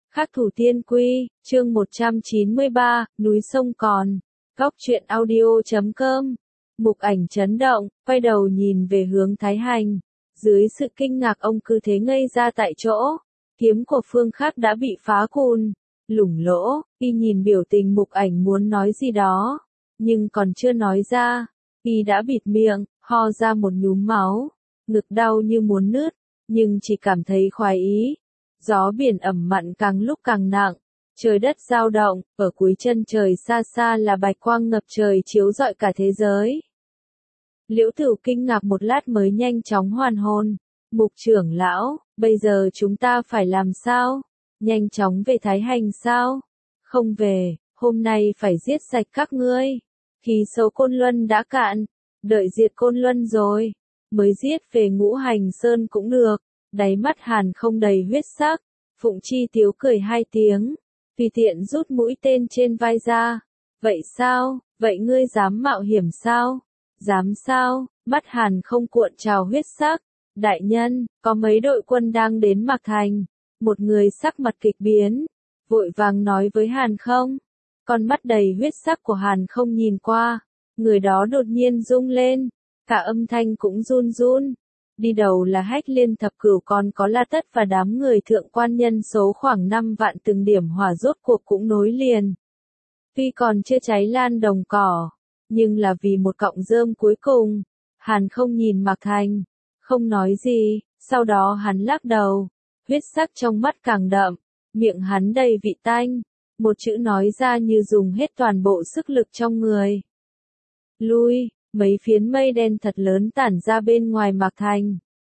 Khắc thủ tiên quy, chương 193, núi sông còn. Góc truyện audio.com. Mục Ảnh chấn động, quay đầu nhìn về hướng Thái Hành. Dưới sự kinh ngạc ông cứ thế ngây ra tại chỗ. Kiếm của Phương Khắc đã bị phá cùn, lủng lỗ, y nhìn biểu tình Mục Ảnh muốn nói gì đó. Nhưng còn chưa nói ra, y đã bịt miệng, ho ra một nhúm máu. Ngực đau như muốn nứt, nhưng chỉ cảm thấy khoái ý. Gió biển ẩm mặn càng lúc càng nặng, trời đất dao động, ở cuối chân trời xa xa là bạch quang ngập trời chiếu rọi cả thế giới. Liễu Tửu kinh ngạc một lát mới nhanh chóng hoàn hồn. Mục trưởng lão, bây giờ chúng ta phải làm sao? Nhanh chóng về Thái Hành sao? Không về, hôm nay phải giết sạch các ngươi. Khí số Côn Luân đã cạn, đợi diệt Côn Luân rồi, mới giết về Ngũ Hành Sơn cũng được. Đáy mắt Hàn không đầy huyết sắc, Phụng Chi Tiếu cười hai tiếng, tùy tiện rút mũi tên trên vai ra. Vậy sao, vậy ngươi dám mạo hiểm sao? Dám sao? Mắt Hàn không cuộn trào huyết sắc. Đại nhân, có mấy đội quân đang đến Mạc Thành. Một người sắc mặt kịch biến, vội vàng nói với Hàn không. Con mắt đầy huyết sắc của Hàn không nhìn qua, người đó đột nhiên rung lên, cả âm thanh cũng run run. Đi đầu là Hách Liên Thập Cửu, còn có La Tất và đám người thượng quan nhân số khoảng 5 vạn, từng điểm hỏa rốt cuộc cũng nối liền. Tuy còn chưa cháy lan đồng cỏ, nhưng là vì một cọng rơm cuối cùng. Hàn không nhìn Mạc Thành, không nói gì, sau đó hắn lắc đầu, huyết sắc trong mắt càng đậm, miệng hắn đầy vị tanh, một chữ nói ra như dùng hết toàn bộ sức lực trong người. Lui. Mấy phiến mây đen thật lớn tản ra bên ngoài Mạc Thành.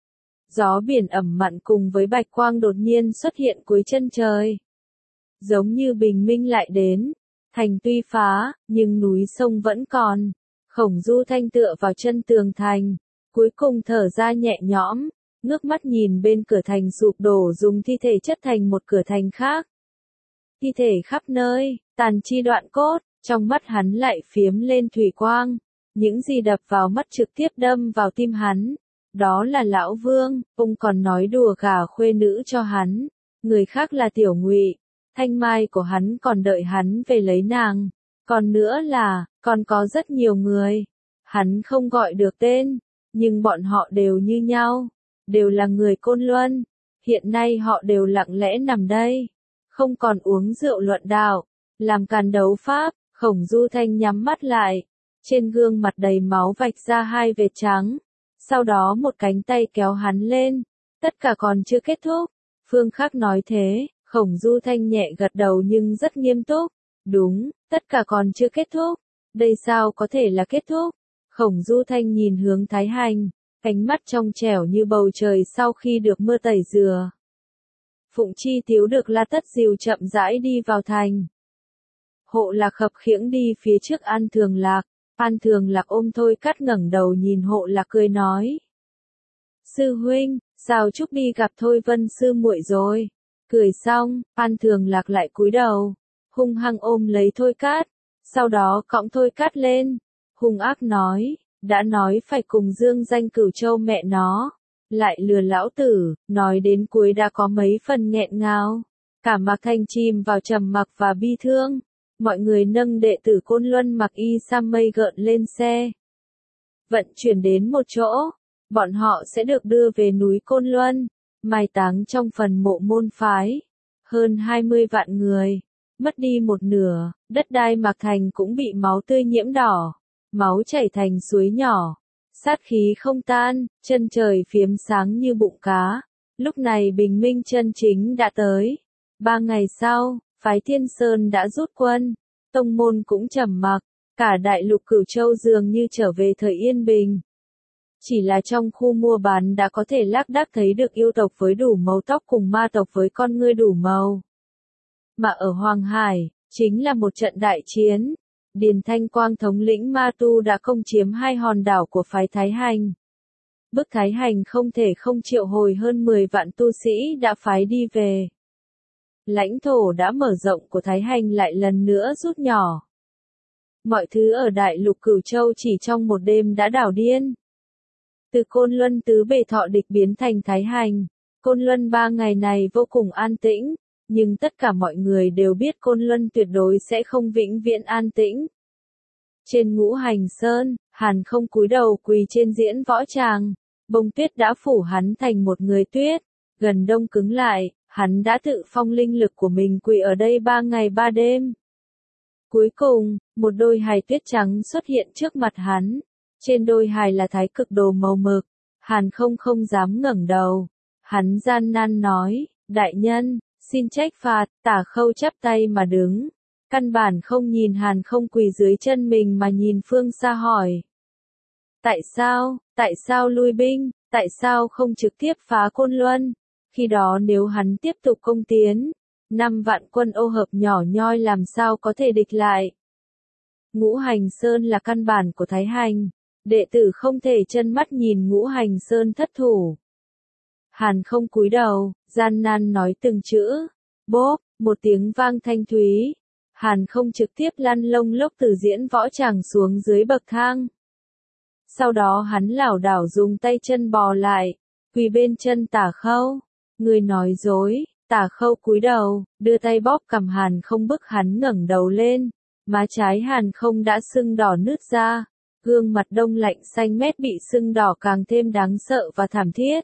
Gió biển ẩm mặn cùng với bạch quang đột nhiên xuất hiện cuối chân trời. Giống như bình minh lại đến. Thành tuy phá, nhưng núi sông vẫn còn. Khổng Du Thanh tựa vào chân tường thành, cuối cùng thở ra nhẹ nhõm, ngước mắt nhìn bên cửa thành sụp đổ, dùng thi thể chất thành một cửa thành khác. Thi thể khắp nơi, tàn chi đoạn cốt, trong mắt hắn lại phiếm lên thủy quang. Những gì đập vào mắt trực tiếp đâm vào tim hắn. Đó là Lão Vương, ông còn nói đùa gả khuê nữ cho hắn. Người khác là Tiểu Ngụy, thanh mai của hắn còn đợi hắn về lấy nàng. Còn nữa là, còn có rất nhiều người. Hắn không gọi được tên, nhưng bọn họ đều như nhau. Đều là người Côn Luân. Hiện nay họ đều lặng lẽ nằm đây. Không còn uống rượu luận đạo, làm càn đấu pháp. Khổng Du Thanh nhắm mắt lại. Trên gương mặt đầy máu vạch ra hai vệt trắng. Sau đó một cánh tay kéo hắn lên. Tất cả còn chưa kết thúc. Phương Khắc nói thế, Khổng Du Thanh nhẹ gật đầu nhưng rất nghiêm túc. Đúng, tất cả còn chưa kết thúc. Đây sao có thể là kết thúc? Khổng Du Thanh nhìn hướng Thái Hành, ánh mắt trong trẻo như bầu trời sau khi được mưa tẩy rửa. Phụng Chi Tiếu được La Tất dìu chậm rãi đi vào thành. Hộ Lạc khập khiễng đi phía trước An Thường Lạc. An Thường Lạc ôm Thôi Cát ngẩng đầu nhìn Hộ Lạc cười nói. Sư huynh, sao Trúc đi gặp Thôi Vân sư muội rồi? Cười xong, An Thường Lạc lại cúi đầu, hung hăng ôm lấy Thôi Cát, sau đó cõng Thôi Cát lên, hung ác nói, đã nói phải cùng dương danh Cửu Châu mẹ nó, lại lừa lão tử, nói đến cuối đã có mấy phần nghẹn ngào. Cả Mạc Thành chìm vào trầm mặc và bi thương. Mọi người nâng đệ tử Côn Luân mặc y sam mây gợn lên xe. Vận chuyển đến một chỗ, bọn họ sẽ được đưa về núi Côn Luân, mai táng trong phần mộ môn phái. Hơn 20 vạn người, mất đi một nửa, đất đai Mạc Thành cũng bị máu tươi nhiễm đỏ, máu chảy thành suối nhỏ, sát khí không tan, chân trời phiếm sáng như bụng cá. Lúc này bình minh chân chính đã tới. 3 ngày sau, phái Thiên Sơn đã rút quân, tông môn cũng trầm mặc, cả đại lục Cửu Châu dường như trở về thời yên bình. Chỉ là trong khu mua bán đã có thể lác đác thấy được yêu tộc với đủ màu tóc cùng ma tộc với con ngươi đủ màu. Mà ở Hoàng Hải, chính là một trận đại chiến. Điền Thanh Quang thống lĩnh ma tu đã công chiếm 2 hòn đảo của phái Thái Hành. Bức Thái Hành không thể không triệu hồi hơn 10 vạn tu sĩ đã phái đi về. Lãnh thổ đã mở rộng của Thái Hành lại lần nữa rút nhỏ. Mọi thứ ở đại lục Cửu Châu chỉ trong một đêm đã đảo điên. Từ Côn Luân tứ bề thọ địch biến thành Thái Hành, Côn Luân 3 ngày này vô cùng an tĩnh, nhưng tất cả mọi người đều biết Côn Luân tuyệt đối sẽ không vĩnh viễn an tĩnh. Trên Ngũ Hành Sơn, Hàn không cúi đầu quỳ trên diễn võ tràng, bông tuyết đã phủ hắn thành một người tuyết, gần đông cứng lại, hắn đã tự phong linh lực của mình quỳ ở đây 3 ngày 3 đêm. Cuối cùng, một đôi hài tuyết trắng xuất hiện trước mặt hắn, trên đôi hài là thái cực đồ màu mực, Hàn không dám ngẩng đầu, hắn gian nan nói, đại nhân, xin trách phạt, Tả Khâu chắp tay mà đứng. Căn bản không nhìn Hàn không quỳ dưới chân mình mà nhìn phương xa hỏi. Tại sao lui binh, tại sao không trực tiếp phá Côn Luân? Khi đó nếu hắn tiếp tục công tiến, 5 vạn quân ô hợp nhỏ nhoi làm sao có thể địch lại? Ngũ Hành Sơn là căn bản của Thái Hành, đệ tử không thể chân mắt nhìn Ngũ Hành Sơn thất thủ. Hàn không cúi đầu, gian nan nói từng chữ, bốp, một tiếng vang thanh thúy. Hàn không trực tiếp lăn lông lốc từ diễn võ tràng xuống dưới bậc thang. Sau đó hắn lảo đảo dùng tay chân bò lại, quỳ bên chân Tả Khâu. Người nói dối, Tả Khâu cúi đầu, đưa tay bóp cằm Hàn không bức hắn ngẩng đầu lên. Má trái Hàn không đã sưng đỏ nứt ra, gương mặt đông lạnh xanh mét bị sưng đỏ càng thêm đáng sợ và thảm thiết.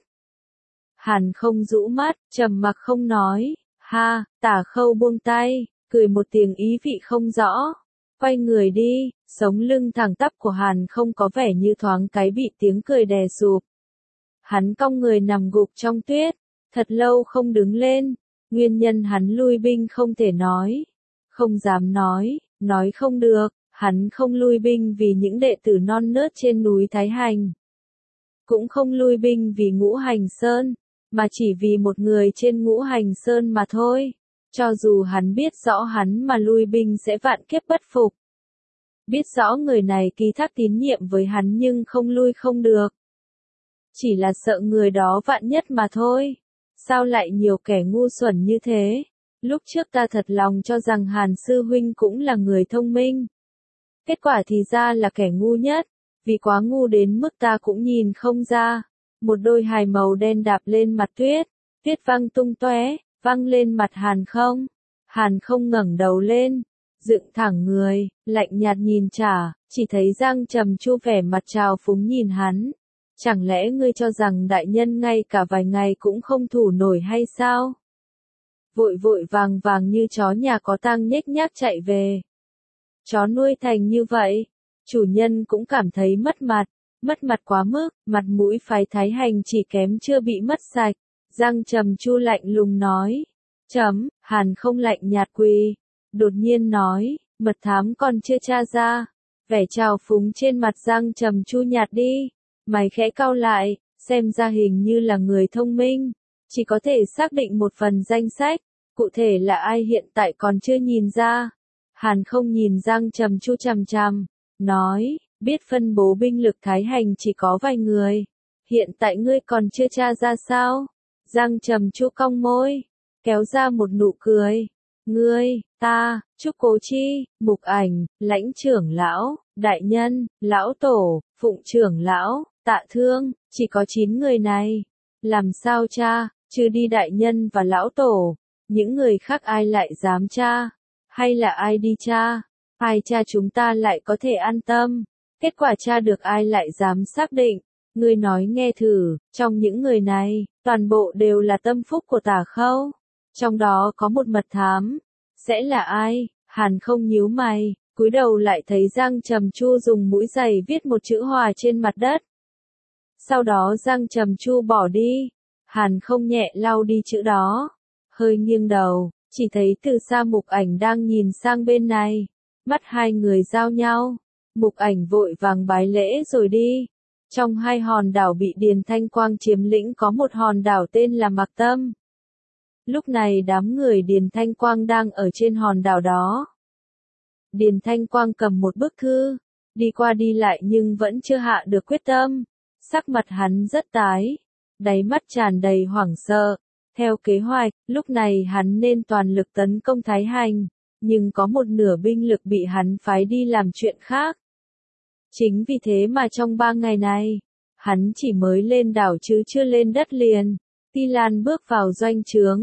Hàn không rũ mắt, trầm mặc không nói, ha, Tả Khâu buông tay. Cười một tiếng ý vị không rõ, quay người đi, sống lưng thẳng tắp của Hàn không có vẻ như thoáng cái bị tiếng cười đè sụp. Hắn cong người nằm gục trong tuyết, thật lâu không đứng lên, nguyên nhân hắn lui binh không thể nói, không dám nói không được, hắn không lui binh vì những đệ tử non nớt trên núi Thái Hành. Cũng không lui binh vì Ngũ Hành Sơn, mà chỉ vì một người trên Ngũ Hành Sơn mà thôi. Cho dù hắn biết rõ hắn mà lui binh sẽ vạn kiếp bất phục. Biết rõ người này ký thác tín nhiệm với hắn nhưng không lui không được. Chỉ là sợ người đó vạn nhất mà thôi. Sao lại nhiều kẻ ngu xuẩn như thế? Lúc trước ta thật lòng cho rằng Hàn sư huynh cũng là người thông minh. Kết quả thì ra là kẻ ngu nhất, vì quá ngu đến mức ta cũng nhìn không ra. Một đôi hài màu đen đạp lên mặt tuyết, tuyết văng tung tóe. Văng lên mặt Hàn không. Hàn không ngẩng đầu lên, dựng thẳng người, lạnh nhạt nhìn Trả, chỉ thấy Giang Trầm Chu vẻ mặt trào phúng nhìn hắn. Chẳng lẽ ngươi cho rằng đại nhân ngay cả vài ngày cũng không thủ nổi hay sao? Vội vàng như chó nhà có tang nhếch nhác chạy về. Chó nuôi thành như vậy, chủ nhân cũng cảm thấy mất mặt quá mức, mặt mũi phái Thái Hành chỉ kém chưa bị mất sạch. Giang Trầm Chu lạnh lùng nói. Hàn không lạnh nhạt quỳ. Đột nhiên nói, mật thám còn chưa tra ra. Vẻ trào phúng trên mặt Giang Trầm Chu nhạt đi. Mày khẽ cau lại, xem ra hình như là người thông minh. Chỉ có thể xác định một phần danh sách. Cụ thể là ai hiện tại còn chưa nhìn ra. Hàn không nhìn Giang Trầm Chu chằm, nói, biết phân bố binh lực Thái Hành chỉ có vài người. Hiện tại ngươi còn chưa tra ra sao? Giang Trầm Chu cong môi, kéo ra một nụ cười. Ngươi, ta, Trúc Cố Chi, Mục Ảnh, Lãnh trưởng lão, Đại Nhân, Lão Tổ, Phụng trưởng lão, Tạ Thương, chỉ có 9 người này. Làm sao tra, trừ đi Đại Nhân và Lão Tổ, những người khác ai lại dám tra? Hay là ai đi tra? Ai tra chúng ta lại có thể an tâm? Kết quả tra được ai lại dám xác định? Ngươi nói nghe thử, trong những người này, toàn bộ đều là tâm phúc của Tả Khâu. Trong đó có một mật thám. Sẽ là ai? Hàn không nhíu mày, cúi đầu lại thấy Giang Trầm Chu dùng mũi giày viết một chữ hòa trên mặt đất. Sau đó Giang Trầm Chu bỏ đi. Hàn không nhẹ lau đi chữ đó. Hơi nghiêng đầu, chỉ thấy từ xa Mục Ảnh đang nhìn sang bên này. Mắt hai người giao nhau. Mục Ảnh vội vàng bái lễ rồi đi. Trong 2 hòn đảo bị Điền Thanh Quang chiếm lĩnh có một hòn đảo tên là Mạc Tâm. Lúc này đám người Điền Thanh Quang đang ở trên hòn đảo đó. Điền Thanh Quang cầm một bức thư, đi qua đi lại nhưng vẫn chưa hạ được quyết tâm. Sắc mặt hắn rất tái, đáy mắt tràn đầy hoảng sợ. Theo kế hoạch, lúc này hắn nên toàn lực tấn công Thái Hành, nhưng có một nửa binh lực bị hắn phái đi làm chuyện khác. Chính vì thế mà trong 3 ngày này, hắn chỉ mới lên đảo chứ chưa lên đất liền. Ti Lan bước vào doanh trướng,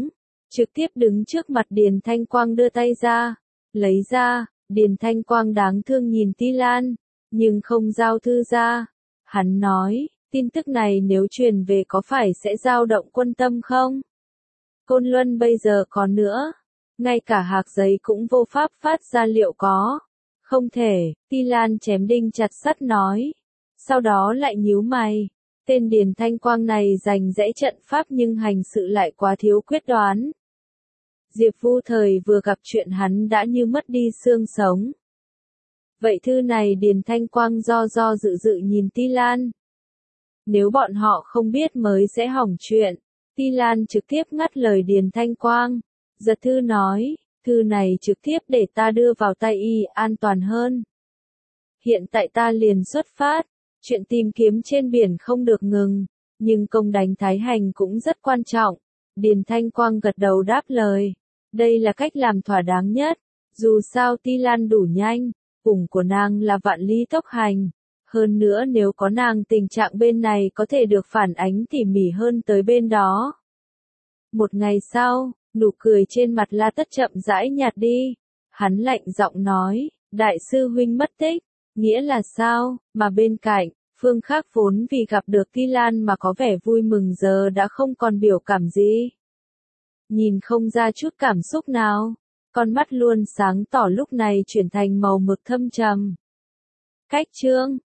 trực tiếp đứng trước mặt Điền Thanh Quang đưa tay ra, lấy ra, Điền Thanh Quang đáng thương nhìn Ti Lan, nhưng không giao thư ra. Hắn nói, tin tức này nếu truyền về có phải sẽ dao động quân tâm không? Côn Luân bây giờ còn nữa, ngay cả hạc giấy cũng vô pháp phát ra liệu có. Không thể, Ti Lan chém đinh chặt sắt nói. Sau đó lại nhíu mày. Tên Điền Thanh Quang này giành dãy trận pháp nhưng hành sự lại quá thiếu quyết đoán. Diệp Vu Thời vừa gặp chuyện hắn đã như mất đi xương sống. Vậy thư này Điền Thanh Quang do dự dự nhìn Ti Lan. Nếu bọn họ không biết mới sẽ hỏng chuyện. Ti Lan trực tiếp ngắt lời Điền Thanh Quang. Giật thư nói, thư này trực tiếp để ta đưa vào tay y an toàn hơn. Hiện tại ta liền xuất phát, chuyện tìm kiếm trên biển không được ngừng, nhưng công đánh Thái Hành cũng rất quan trọng. Điền Thanh Quang gật đầu đáp lời, đây là cách làm thỏa đáng nhất, dù sao Ti Lan đủ nhanh, cùng của nàng là vạn lý tốc hành. Hơn nữa nếu có nàng tình trạng bên này có thể được phản ánh tỉ mỉ hơn tới bên đó. Một ngày sau, nụ cười trên mặt La Tất chậm rãi nhạt đi. Hắn lạnh giọng nói, đại sư huynh mất tích, nghĩa là sao, mà bên cạnh, Phương Khác vốn vì gặp được Ti Lan mà có vẻ vui mừng giờ đã không còn biểu cảm gì. Nhìn không ra chút cảm xúc nào, con mắt luôn sáng tỏ lúc này chuyển thành màu mực thâm trầm. Cách chương